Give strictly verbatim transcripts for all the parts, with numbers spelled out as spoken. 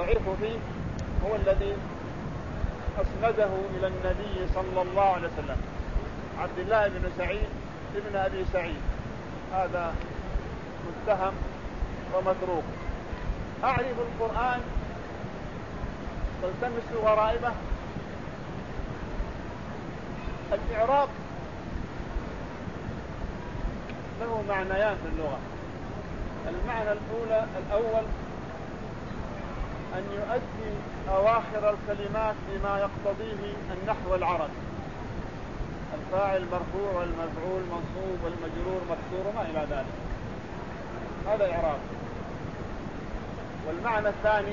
الضعيف فيه هو الذي أسنده إلى النبي صلى الله عليه وسلم، عبد الله بن سعيد ابن أبي سعيد، هذا متهم ومتروك. أعرف القرآن والتمس غرائبه. الإعراب له معنيان في اللغة. المعنى الأولى الأول أن يؤدي أواخر الكلمات بما يقتضيه النحو العربي، الفاعل مرفوع والمفعول منصوب والمجرور مكسور وما إلى ذلك، هذا إعراب. والمعنى الثاني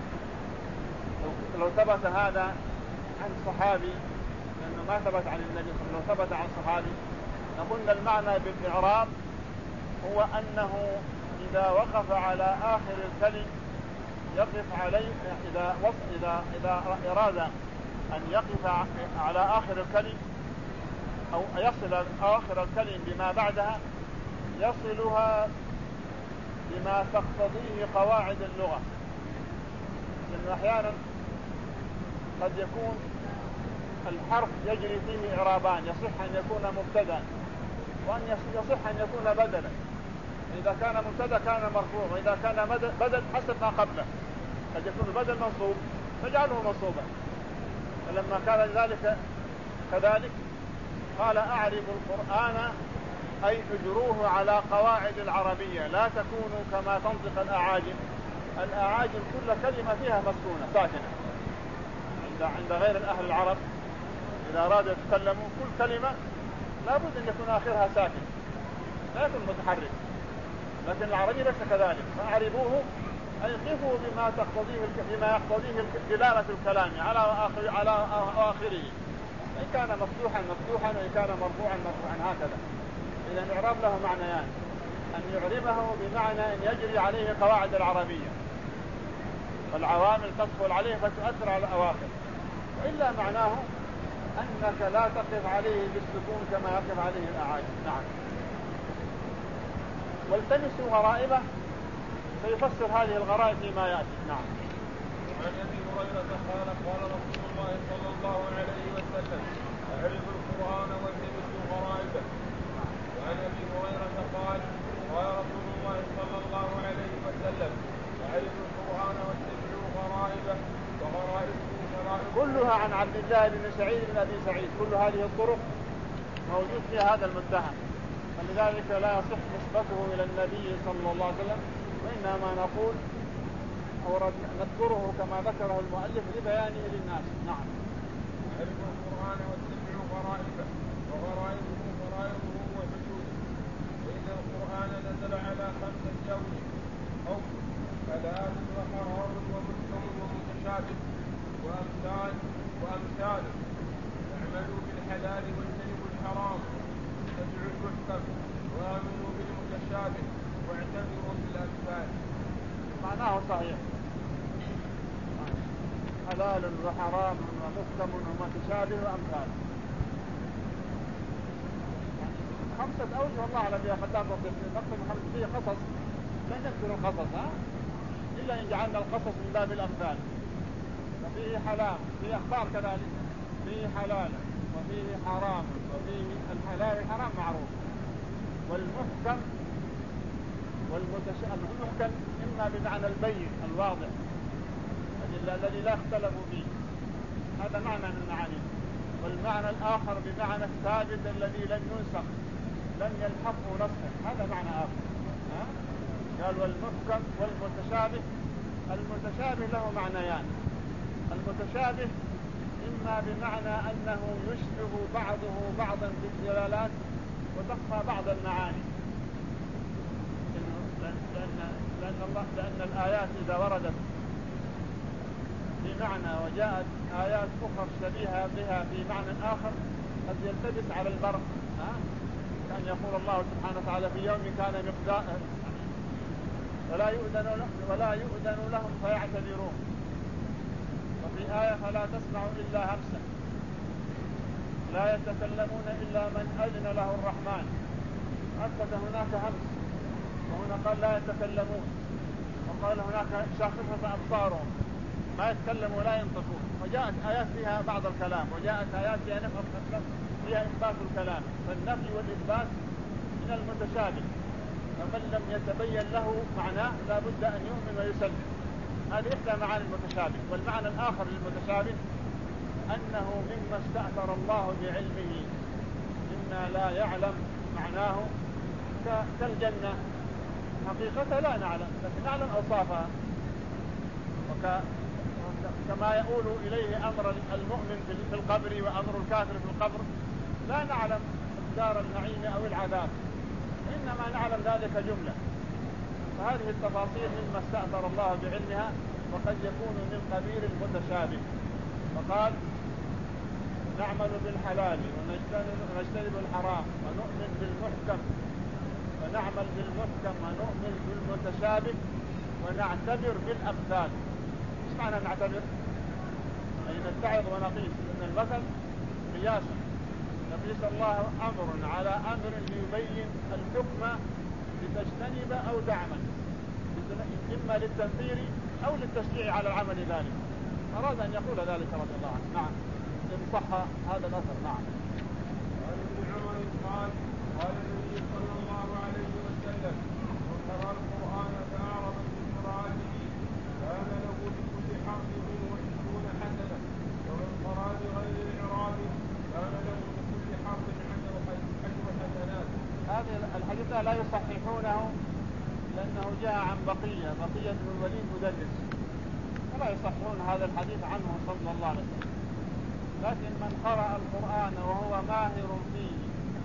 لو ثبت هذا عن صحابي، لأنه ما ثبت عن النبي صلى الله عليه وسلم، لو ثبت عن صحابي نقول المعنى بالإعراب هو أنه إذا وقف على آخر الكلم يقف عليه، إذا وصل إذا إذا أراد أن يقف على آخر الكلم أو يصل آخر الكلم بما بعدها يصلها بما تقتضيه قواعد اللغة. لأن أحيانا قد يكون الحرف يجري فيه إعرابان، يصح أن يكون مبتدا وأن يصح أن يكون بدلا. إذا كان مبتدا كان مرفوع، وإذا كان بدل حسب ما قبله. قد يكون البدل منصوب فجعله منصوبا. فلما كان ذلك كذلك قال أعرف القرآن أي اجروه على قواعد العربية، لا تكونوا كما تنطق الأعاجم. الأعاجم كل كلمة فيها مسكونة ساكنة، عند عند غير الأهل العرب إذا أرادوا يتكلموا كل كلمة لابد أن يكون آخرها ساكن لا يكون متحرك، لكن العربي ليس كذلك. فأعربوه أي قفوا بما تقتضيه بما يقتضيه دلالة الكلام على آخر على آخره، إن كان مفتوحا مفتوحا وإن كان مرفوعا مرفوعا، هكذا. إذا الإعراب له معنيان: أن يعربه بمعنى أن يجري عليه قواعد العربية والعوامل تدخل عليه فتؤثر على الأواخر، وإلا معناه أنك لا تقف عليه بالسكون كما يقف عليه الأعاجم. نعم. والتمسوا غرائبه سيفسر هذه الغرائب فيما يأتي. نعم. عن أبي هريرة قال قال رسول الله صلى الله عليه وسلم: أعرف القرآن والتمسوا غرائبه. وعن أبي هريرة قال قال رسول الله صلى الله عليه وسلم: أعرف القرآن والتمسوا غرائبه وغرائبه غرائبه. كلها عن عبد الله بن سعيد بن أبي سعيد، كل هذه الطرق موجود فيها هذا المتهم، فلذلك لا يصح نسبته إلى النبي صلى الله عليه وسلم، وإنما نقول أو نذكره كما ذكره المؤلف لبيانه للناس. نعم. أعرف القرآن واتبعوا غرائبه وغرائبه غرائبه وحدوده. وإن القرآن نزل على خمسة جوز أو حلال وحرام ومحكم ومتشابه وأمثال وأمثاله. اعملوا بالحلال واجتنبوا الحرام، اتبعوا المحكم وآمنوا بالمتشابه واعتبروا بالأمثال. معناه صحيح، حلال وحرام ومحكم ومتشابه وأمثال، خمسة أوجه والله على بها خدام بسيط. نقصد خمسة فيه قصص لا نذكر القصص ها إلا إن جعلنا القصص من باب الأمثال. وفيه حلال، فيه أخبار كذلك، فيه حلال وفيه حرام، وفيه الحلال والحرام معروف. والمحكم والمتشابه، المحكم إما بمعنى البين الواضح الذي لا اختلفوا فيه، هذا معنى من معانيه. والمعنى الآخر بمعنى الثابت الذي لن ينسخ لن يلحقه نسخه، هذا معنى آخر. ها؟ قال والمحكم والمتشابه. المتشابه له معنيان: المتشابه إما بمعنى أنه يشبه بعضه بعضا في الدلالات وتخفى بعض المعاني، لأن, لأن, الله لأن الآيات إذا وردت في معنى وجاءت آيات أخرى شبيهة بها في معنى آخر قد يلتبس على البرق. ها؟ كان يقول الله سبحانه وتعالى: في يوم كان مقدار ولا يؤذن لهم ولا يؤذن لهم فيعتذرون. وفي آية: فلا تسمع إلا همسا، لا يتكلمون إلا من أذن له الرحمن. أثبت هناك همس، وهنا قال لا يتكلمون، وقال هناك شاخصة أبصارهم. ما يتكلموا ولا ينطقون، وجاءت آيات فيها بعض الكلام، وجاءت آيات فيها نفي فيها إثبات الكلام، فالنفي والإثبات من المتشابه، فمن لم يتبين له معناه لا بد أن يؤمن ويسلم. هذه إحدى معاني المتشابه. والمعنى الآخر للمتشابه أنه مما استأثر الله بعلمه مما لا يعلم معناه، كالجنة حقيقة لا نعلم لكن نعلم أوصافها، كما يقول إليه أمر المؤمن في القبر وأمر الكافر في القبر، لا نعلم دار النعيم أو العذاب، إنما نعلم ذلك جملة. فهذه التفاصيل مما استأثر الله بعلمها، وقد يكون من قبيل المتشابه. فقال نعمل بالحلال ونجتنب الحرام ونؤمن بالمحكم، ونعمل بالمحكم ونؤمن بالمتشابه ونعتبر بالأمثال. ايش معنى نعتبر؟ أي نتعظ ونقيس، إن المثل قياس، يقيس الله أمر على أمر ليبين الحكم لتجتنب أو تعمل، إما للتنفير أو للتشجيع على العمل ذلك. أراد أن يقول ذلك رضي الله عنه. نعم، إن صح هذا الأثر. نعم. قال ابن عمر قال قال النبي صلى الله عليه وسلم من قرأ القرآن فأعرض من قراءته كان له بكل حرف منه عشرون حسنة، ومن قرأ بغير الإعراب كان له بكل حرف عشر حسنات. هذا الحديث لا يصححونه لأنه جاء عن بقية بقية بن الوليد مدلس، ولا يصححون هذا الحديث عنه صلى الله عليه وسلم. لكن من قرأ القرآن وهو ماهر فيه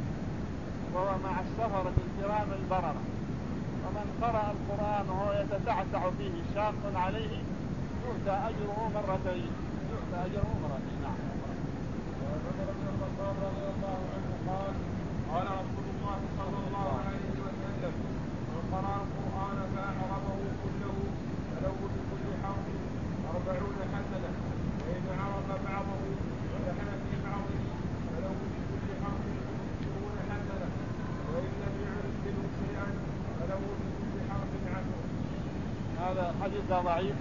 وهو مع السفرة الكرام البررة، ومن قرأ القرآن وهو يتتعتع فيه شاق عليه يؤتى أجره مرتين يؤتى أجره مرتين. نعم. وعمر بن الخطاب رضي الله عنه قال قال رسول الله صلى الله عليه وسلم من قرأ القرآن فأعربه كله فله بكل حرف أربعون حسنة، وإن عرف بعضه ولحن في بعضه فله بكل حرف عشرون حسنة، وإن لم يعرف منه شيئا فله بكل حرف عشر. هذا حديث ضعيف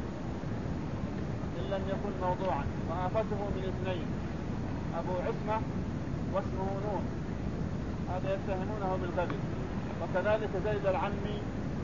إن لم يكن موضوعا، وآفته من اثنين، أبو عصمة واسمه نون، هذا يتهمونه بالكذب، وكذلك زيد العمي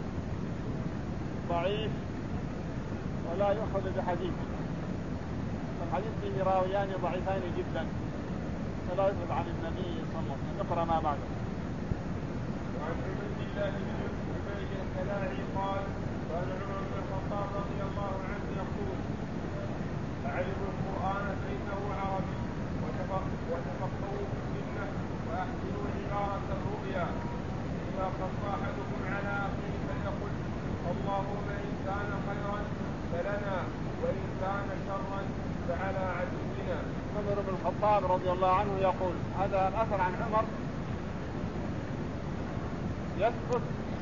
ضعيف ولا يؤخذ بحديثه، الحديث فيه راويان ضعيفان جدا فلا يثبت عن النبي صلى الله عليه وسلم. اقرأ ما بعده. وعن عبد الله بن عبيد الكلاعي قال قال عمر بن الخطاب رضي الله عنه يقول أعرفوا القرآن فإنه عربي وتفقهوا في السنة وأحسنوا عبارة الرؤيا، إذا خف أحدكم على أخيه فليقل اللهم إن كان خيرا فلنا وإن كان شرا فعلى عدونا. عمر بن الخطاب رضي الله عنه يقول، هذا الأثر عن عمر يثبت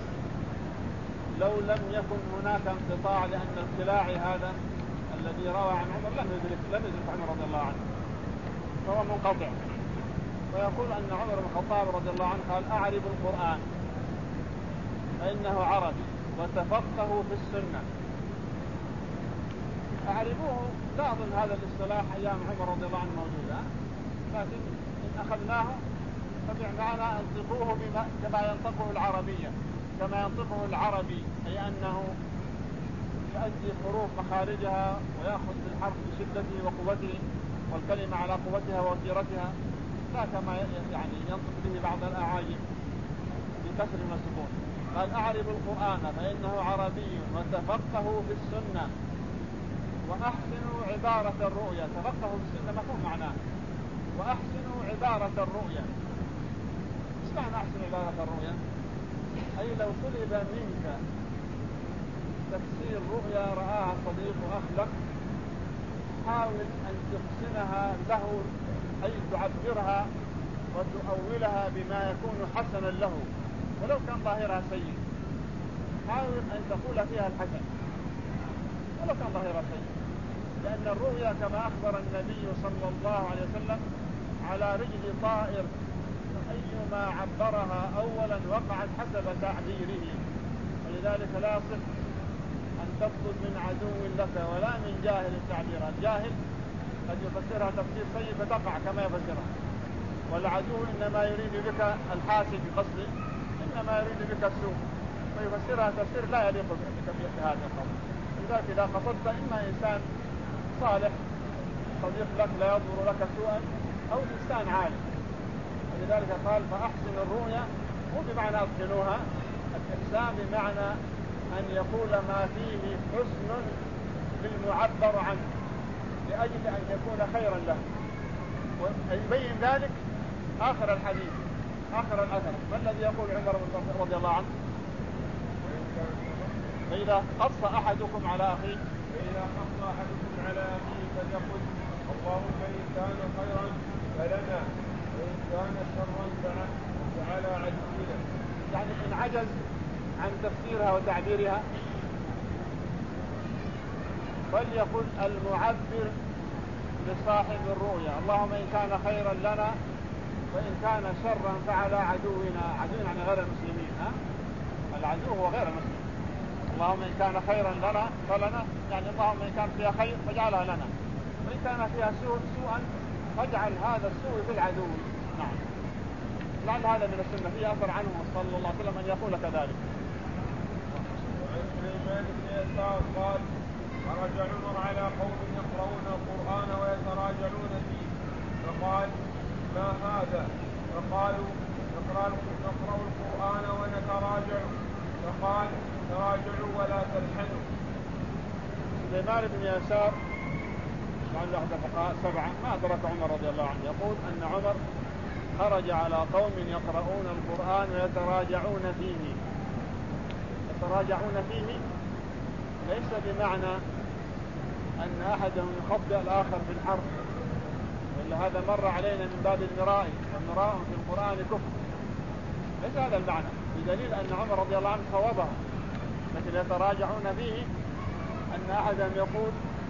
لو لم يكن هناك انقطاع، لأن الكلاعي هذا الذي روى عن عمر لم يدرك لم يدرك عمر رضي الله عنه، فهو منقطع. ويقول أن عمر بن الخطاب رضي الله عنه قال أعرف القرآن فإنه عربي وتفقهوا في السنة. أعرفوه لا أظن هذا الاصطلاح أيام عمر رضي الله عنه موجودة، لكن إن أخذناه فبمعنى انطقوه كما ينطقه العربية، كما ينطقه العربي، أي أنه يؤدي حروف مخارجها ويأخذ بالحرف بشدته وقوته والكلمة على قوتها ووتيرتها، لا كما يعني ينطق به بعض الأعاجم بكسر وسكون. قال أعرف القرآن فإنه عربي وتفقهوا في السنة وأحسنوا عبارة الرؤيا. تفقهوا في السنة مفهوم معناه، وأحسنوا عبارة الرؤيا. ايش معنى أحسن عبارة الرؤيا؟ أي لو طلب منك تفسير رؤيا رآها صديق أخ لك، حاول أن تحسنها له، أي تعبرها وتؤولها بما يكون حسنا له ولو كان ظاهرها سيء. حاول أن تقول فيها الحسن ولو كان ظاهرها سيء، لأن الرؤيا كما أخبر النبي صلى الله عليه وسلم على رجل طائر، أيما عبرها أولا وقعت حسب تعبيره، ولذلك لا يصح أن تطلب من عدو لك ولا من جاهل تعبيرا. الجاهل قد يفسرها تفسير سيء فتقع كما يفسرها، والعدو إنما يريد بك الحاسد بقصده، إنما يريد بك السوء، فيفسرها تفسير لا يليق بك في هذا القول. لذلك إذا قصدت إما إنسان صالح صديق لك لا يضر لك سوءا، أو إنسان عالم. ولذلك قال فأحسن الرؤيا، مو بمعنى أتقنوها، الإحسان بمعنى أن يقول ما فيه حسن للمعبر عنه لأجل أن يكون خيرا له. ويبين ذلك آخر الحديث آخر الأثر. ما الذي يقول عمر رضي الله عنه؟ فإذا قص أحدكم على أخيه فإذا قص أحدكم على أخيه فليقل اللهم إن كان خيرا فلنا وإن كان شرا فعلى عدونا. يعني إن عجز عن تفسيرها وتعبيرها فليقل المعبر لصاحب الرؤيا اللهم إن كان خيرا لنا وإن كان شرا فعلى عدونا. عدونا يعني غير المسلمين، ها؟ العدو هو غير المسلم. اللهم إن كان خيرا لنا فلنا، يعني اللهم إن كان فيها خير فاجعلها لنا، وإن كان فيها سوء سوءا فاجعل هذا السوء في العدو. نعم. لعل هذا من السنة، فيه أثر عنه صلى الله عليه وسلم أن يقول كذلك. وعن سليمان بن يسار قال خرج عمر على قوم يقرؤون القرآن ويتراجعون فيه فقال ما هذا؟ فقالوا نقرأ القرآن ونتراجع. فقال تراجعوا ولا تلحنوا. سليمان بن يسار لعل أحد الفقهاء سبعة ما أدرك عمر رضي الله عنه يقول أن عمر خرج على قوم يقرؤون القرآن ويتراجعون فيه. يتراجعون فيه ليس بمعنى أن أحدهم يخطئ الآخر في الحرف، وإلا هذا مر علينا من باب المراء، والمراء في القرآن كفر. ليس هذا المعنى، بدليل أن عمر رضي الله عنه صوابه. لكن يتراجعون فيه أن أحدهم يقول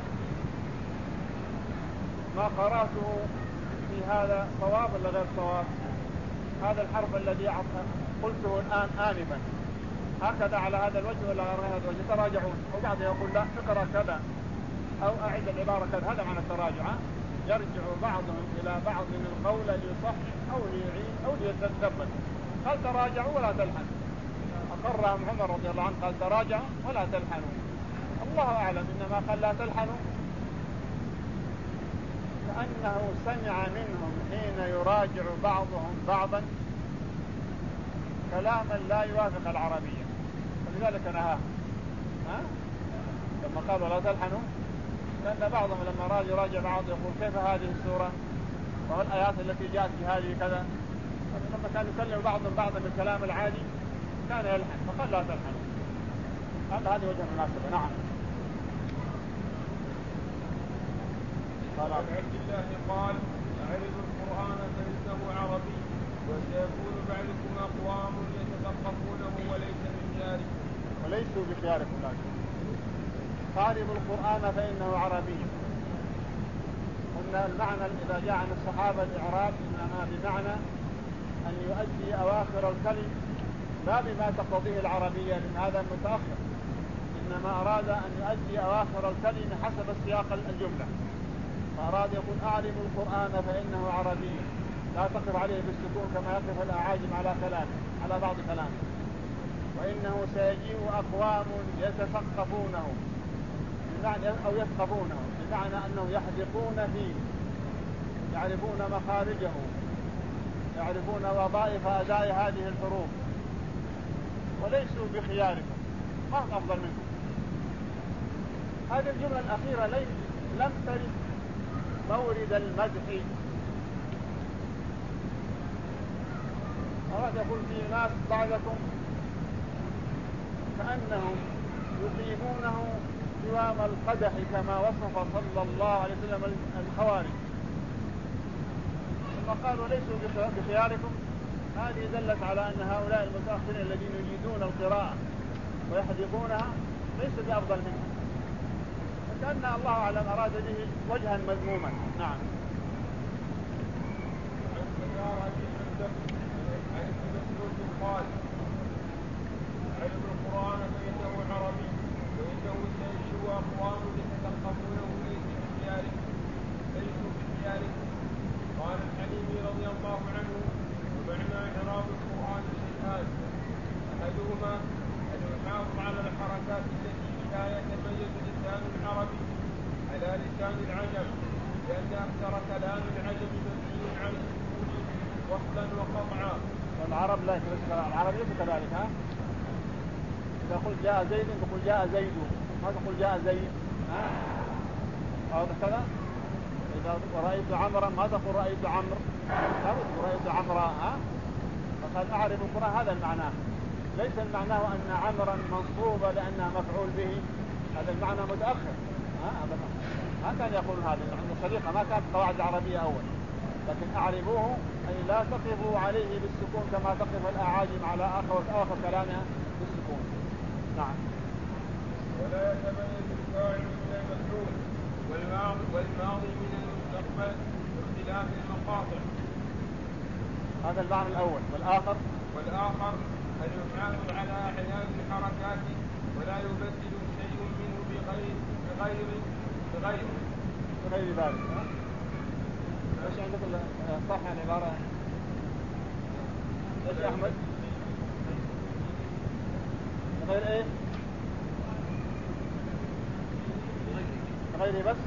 ما قرأته في هذا صواب ولا غير صواب، هذا الحرف الذي قلته الآن آنفا هكذا على هذا الوجه ولا غير هذا الوجه. يتراجعون، وبعض يقول لا اقرأ كذا أو أعيد العبارة كذا. هذا معنى التراجع. يرجع بعضهم إلى بعض القول ليصحح أو ليعيد أو ليتثبت. قال تراجعوا ولا تلحنوا، أقرهم عمر رضي الله عنه قال تراجعوا ولا تلحنوا. الله أعلم، إنما قال لا تلحنوا كأنه سمع منهم حين يراجع بعضهم بعضا كلاما لا يوافق العربية، فلذلك نهاه. ها؟ لما قالوا لا تلحنوا، لأن بعضهم لما راجع يراجع بعض يقول كيف هذه السورة والآيات التي جاءت بهذه كذا. لما كان يكلم بعضهم بعضا بالكلام العادي كان يلحن، فقال لا تلحنوا. هذا هذه وجه المناسبة. نعم. قال عن عبد الله قال أعرض القرآن فإنه عربي وسيكون بعدكم أقوام يتثقفونه وليس من خياركم. وليسوا بخياركم. لكن قارب القرآن فإنه عربي. قلنا المعنى إذا جاء عن الصحابة الإعراب إنما بمعنى أن يؤدي أواخر الكلم لا بما تقتضيه العربية، لأن هذا متأخر، إنما أراد أن يؤدي أواخر الكلم حسب السياق الجملة. فأراد يقول أعرب القرآن فإنه عربي، لا تقف عليه بالسكون كما يقف الأعاجم على كلامه على بعض كلامه. وإنه سيجيء أقوام يتثقفونه بمعنى أو يثقفونه بمعنى أنه يحدقون فيه، يعرفون مخارجه، يعرفون وظائف أداء هذه الحروف، وليسوا بخياركم، ما هم أفضل منكم. هذه الجملة الأخيرة لم ترد مورد المدح. أراد يقول في ناس بعدكم كأنهم يقيمونه قوام القدح كما وصف صلى الله عليه وسلم الخوارج. ثم قالوا ليسوا بخياركم، هذه دلت على أن هؤلاء المتأخرين الذين يجيدون القراءة ويحدقونها ليس بأفضل منهم، فكأن الله أعلم أراد به وجها مذموما. نعم. عن سيارة عن ابن مسعود قال أعرض القرآن فإنه عربي وإنه الله عنه ومعنى إعراب القرآن شيئان أحدهما أن يحافظ على الحركات التي بها يتميز لسان العربي على لسان العجم لأن أكثر كلام العجم مبني على السكون وصلا وقطعا. والعرب لا العرب ليس كذلك. ها إذا قلت جاء زيد تقول جاء زيد ما تقول جاء زيد. ها أو كذا. إذا رأيت عمرا ما تقول رأيت عمرو لا تقول رأيت عمرا. ها فقد أعرف القرآن هذا المعنى ليس المعنى أن عمرا منصوبة لأنها مفعول به هذا المعنى متأخر. ها ما كان يقول هذا عند الخليقة ما كانت قواعد عربية أول لكن أعربوه أي لا تقفوا عليه بالسكون كما تقف الأعاجم على آخر آخر كلامها بالسكون. نعم. ولا يتميز الفاعل من المفعول والماضي من المستقبل باختلاف المقاطع. هذا المعنى الأول. والآخر والآخر أن يحافظ على أحيان الحركات ولا يبدل شيء منه بغير بغير بغير بغير ذلك. ايش عندك صح العبارة ايش يا أحمد؟ غير ايه؟ غيره بس؟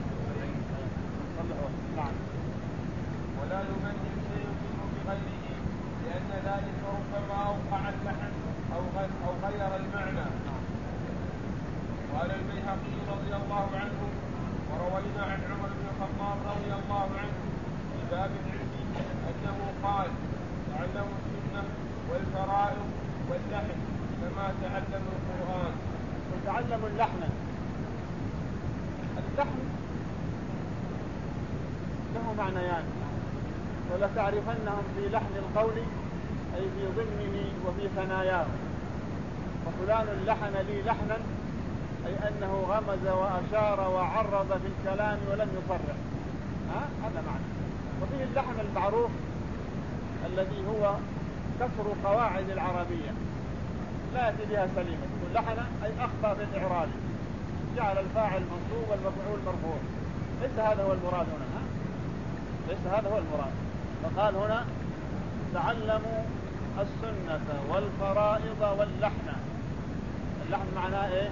نعم. ولا يبدل شيء منه بغيره لأن ذلك ربما أوقع اللحن أو أو غير المعنى. قال البيهقي رضي الله عنه وروينا عن عمر بن الخطاب رضي الله عنه في باب العلم أنه قال تعلموا السنة والفرائض واللحن كما تعلموا القرآن. وتعلموا اللحن. اللحن له معنيان ولا تعرفنهم في لحن القول أي في ضمنه وفي ثناياه. وفلان لحن لي لحنا أي أنه غمز وأشار وعرض في الكلام ولم يصرح. ها هذا معنى. وفيه اللحن المعروف الذي هو كسر قواعد العربية لا يأتي بها سليمة. لحن أي أخطأ في الإعراب جعل الفاعل منصوب والمفعول مرفوع. ليس هذا هو المراد هنا. ها؟ ليس هذا هو المراد. فقال هنا تعلموا السنة والفرائض واللحن. اللحن معناه ايه؟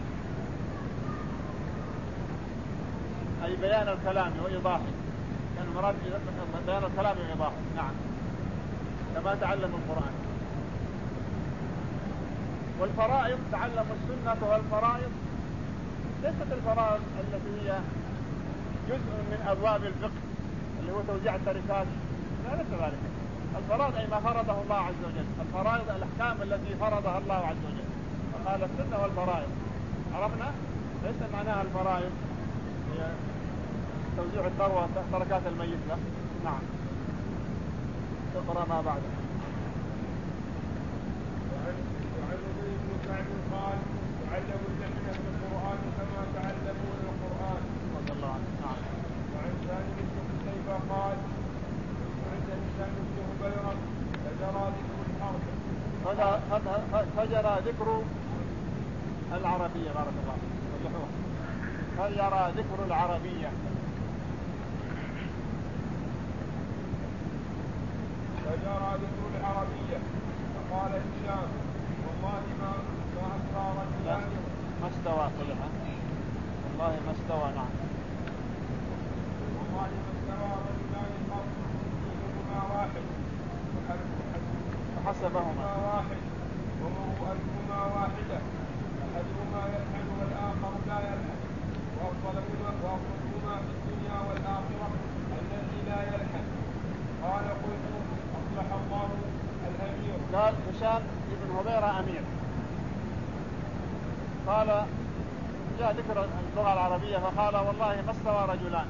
أي بيان الكلام وإيضاحه. كان المراد بيان الكلام وإيضاحه. نعم كما تعلموا القرآن. والفرائض تعلموا السنة والفرائض ليست الفرائض التي هي جزء من أبواب الفقه اللي هو توزيع التركات لا ليس ذلك. الفرائض أي ما فرضه الله عز وجل. الفرائض الأحكام التي فرضها الله عز وجل. فقال السنة والفرائض عرفنا ليس معناها الفرائض هي توزيع الثروة تركات الميت له. نعم تقرأ ما بعده. وعن أبي بن كعب قال تعلموا اللحن في القرآن كما تعلمون القرآن. رضي الله عنه. نعم. وعن سالم بن حذيفة قال عند هشام بن هبيرة فجرى ذكر الحرب. فجرى ذكر العربية بارك الله فيك. فجرى ذكر العربية. فجرى ذكر العربية فقال هشام والله ما ما أسرى رجلان ما استوى كلها والله ما استوى. نعم والله ما استوى رجلان قط دينهما واحد وحسبهما واحد ومروءتهما واحدة أحدهما يلحن والآخر لا يلحن وأفضلهما وأفضلهما في الدنيا والآخرة الذي لا يلحن. قال قلت أصلح الله الأمير. قال هشام بن هبيرة أمير. قال جاء ذكر اللغة العربية فقال والله ما استوى رجلان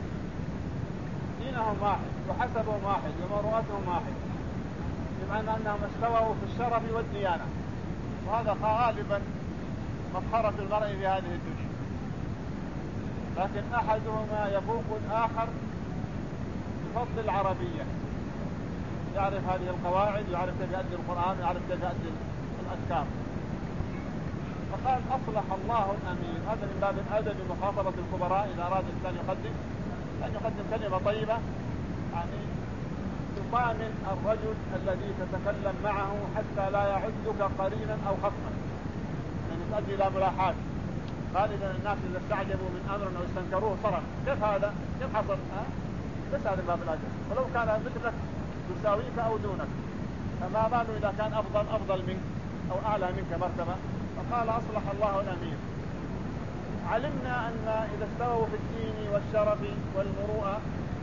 دينهم واحد وحسبهم واحد ومروءتهم واحد بمعنى أنهم استووا في الشرف والديانة وهذا غالبا مفخرة المرء في هذه الدنيا. لكن أحدهما يفوق الآخر بفضل العربية يعرف هذه القواعد يعرف كيف يؤدي القرآن يعرف كيف يؤدي الأذكار. فقال أصلح الله الأمير. هذا من باب الأدب مخاطبة الكبراء إذا أراد الإنسان يقدم أن يقدم كلمة طيبة يعني تطامن الرجل الذي تتكلم معه حتى لا يعدك قرينا أو خصما، يعني تؤدي إلى ملاحاة. غالبا الناس إذا استعجبوا من أمر أو استنكروه صرف، كيف هذا؟ كيف حصل؟ ها؟ بس هذا باب الأجل، ولو كان مثلك يساويك أو دونك، فما باله إذا كان أفضل أفضل منك أو أعلى منك مرتبة. فقال أصلح الله الأمير. علمنا أن إذا استووا في الدين والشرف والمروءة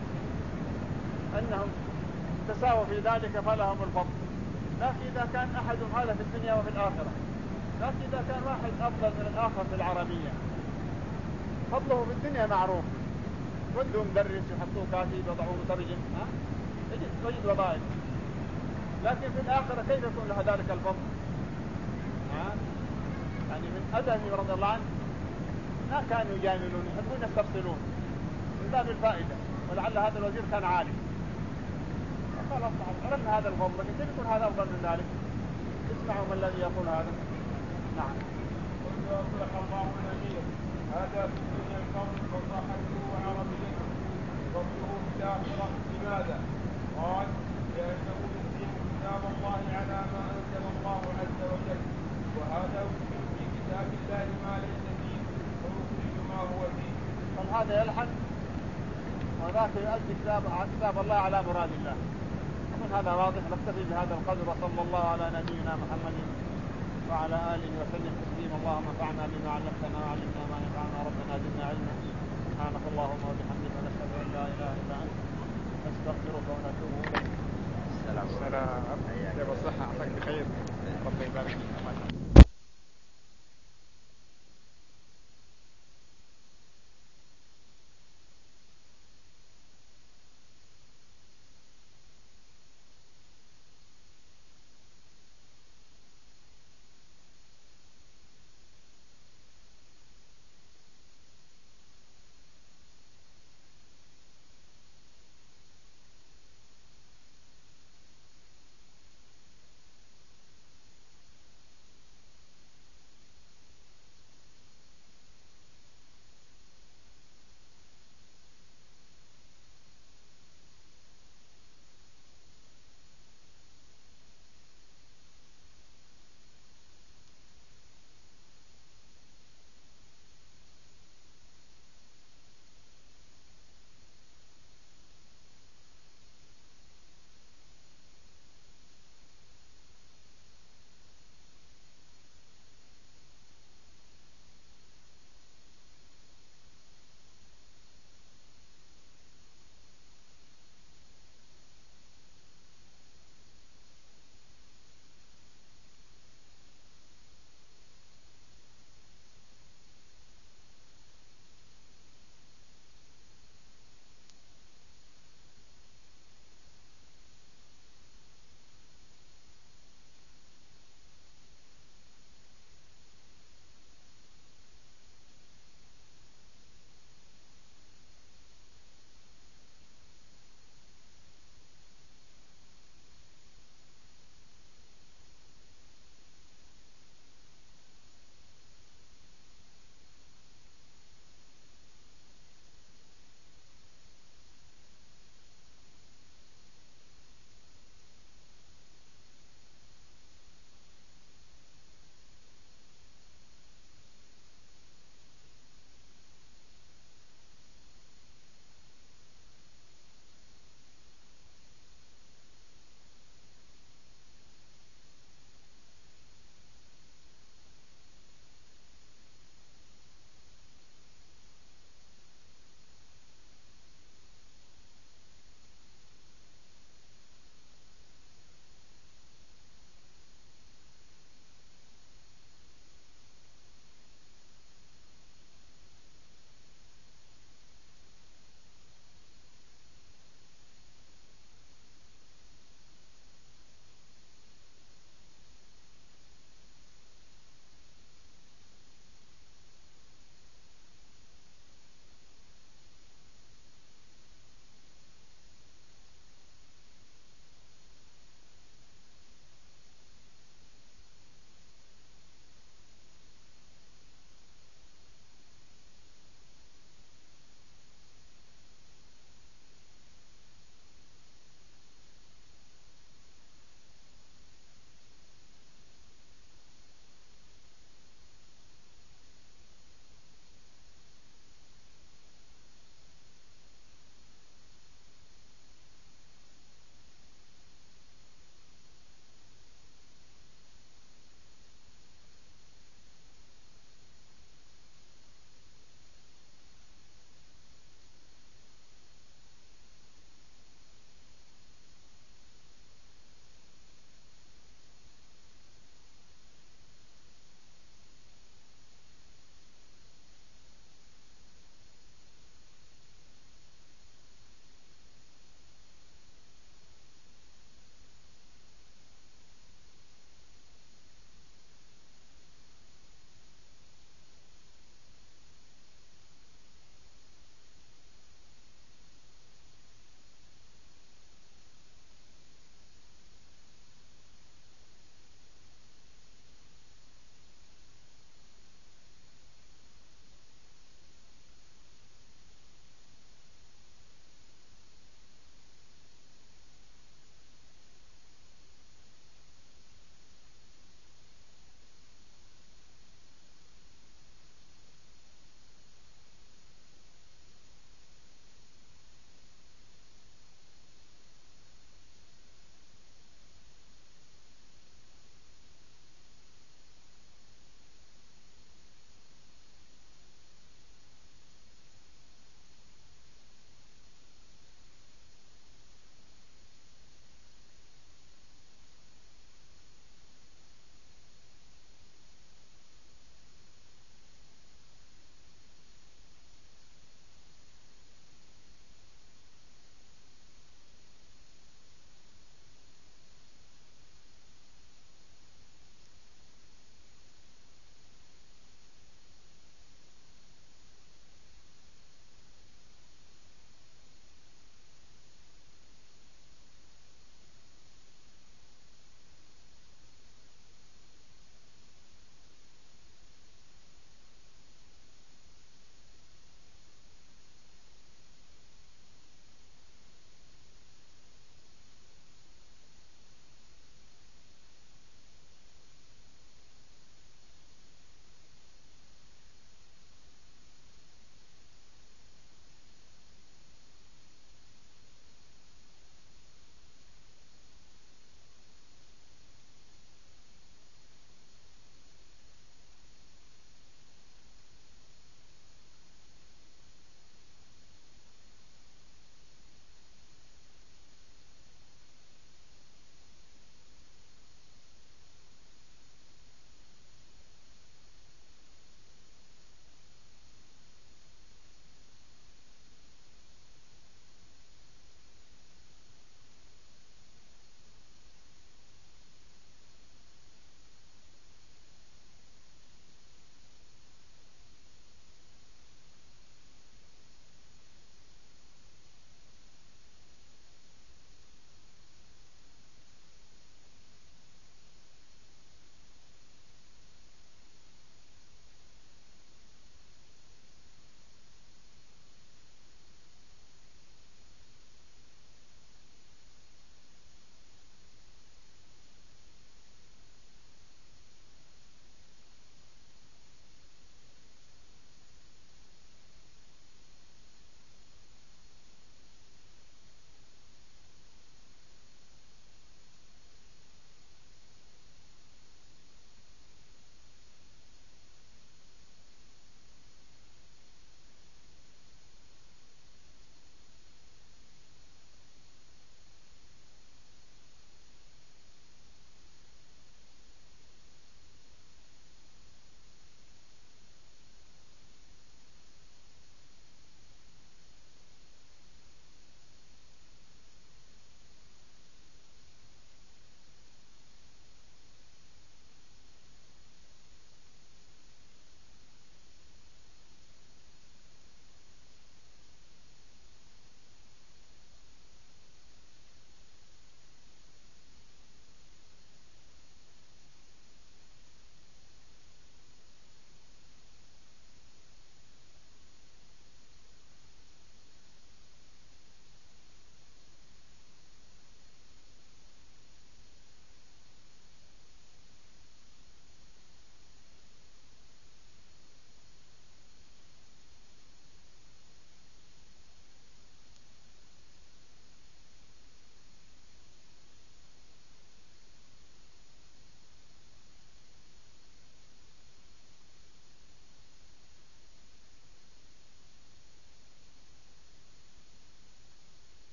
أنهم تساووا في ذلك فلهم الفضل، لكن إذا كان أحدهم هذا في الدنيا وفي الآخرة، لكن إذا كان واحد أفضل من الآخر في العربية فضله في الدنيا معروف، ودوا مدرس يحطوه كاتب يضعوه مترجم، ها يجد وجد وظائف، لكن في الآخرة كيف يكون له ذلك الفضل؟ ها؟ يعني من أدبه رضي الله عنه ما كانوا يجاملون، يحبون يستفصلون من باب الفائدة، ولعل هذا الوزير كان عالم فقال أصلا عرفنا هذا الفضل، لكن كيف يكون هذا أفضل من ذلك؟ اسمعوا من الذي يقول هذا. نعم. قلت أصلح الله الأمير، هذا في الدنيا القول فصاحته وعربيته، فضله في الآخرة. لماذا؟ قال لأنه يقيم كتاب الله على ما أنزل الله عز وجل، وهذا يكون في كتاب الله ما ليس فيه ويخرج ما هو فيه. فهذا يلحن وذاك يؤدي كتاب, كتاب الله على مراد الله. ومن هذا واضح. نكتفي بهذا القدر، وصلى الله على نبينا محمد وعلى آله وسلم تسليما. اللهم انفعنا بما علمتنا وعلمنا ما ينفعنا، ربنا زدنا علما. سبحانك اللهم وبحمدك، نشهد ان لا اله الا انت، نستغفرك ونتوب اليك. السلام. السلام. كيف الصحة؟ عساك بخير. ربنا يبارك فيك.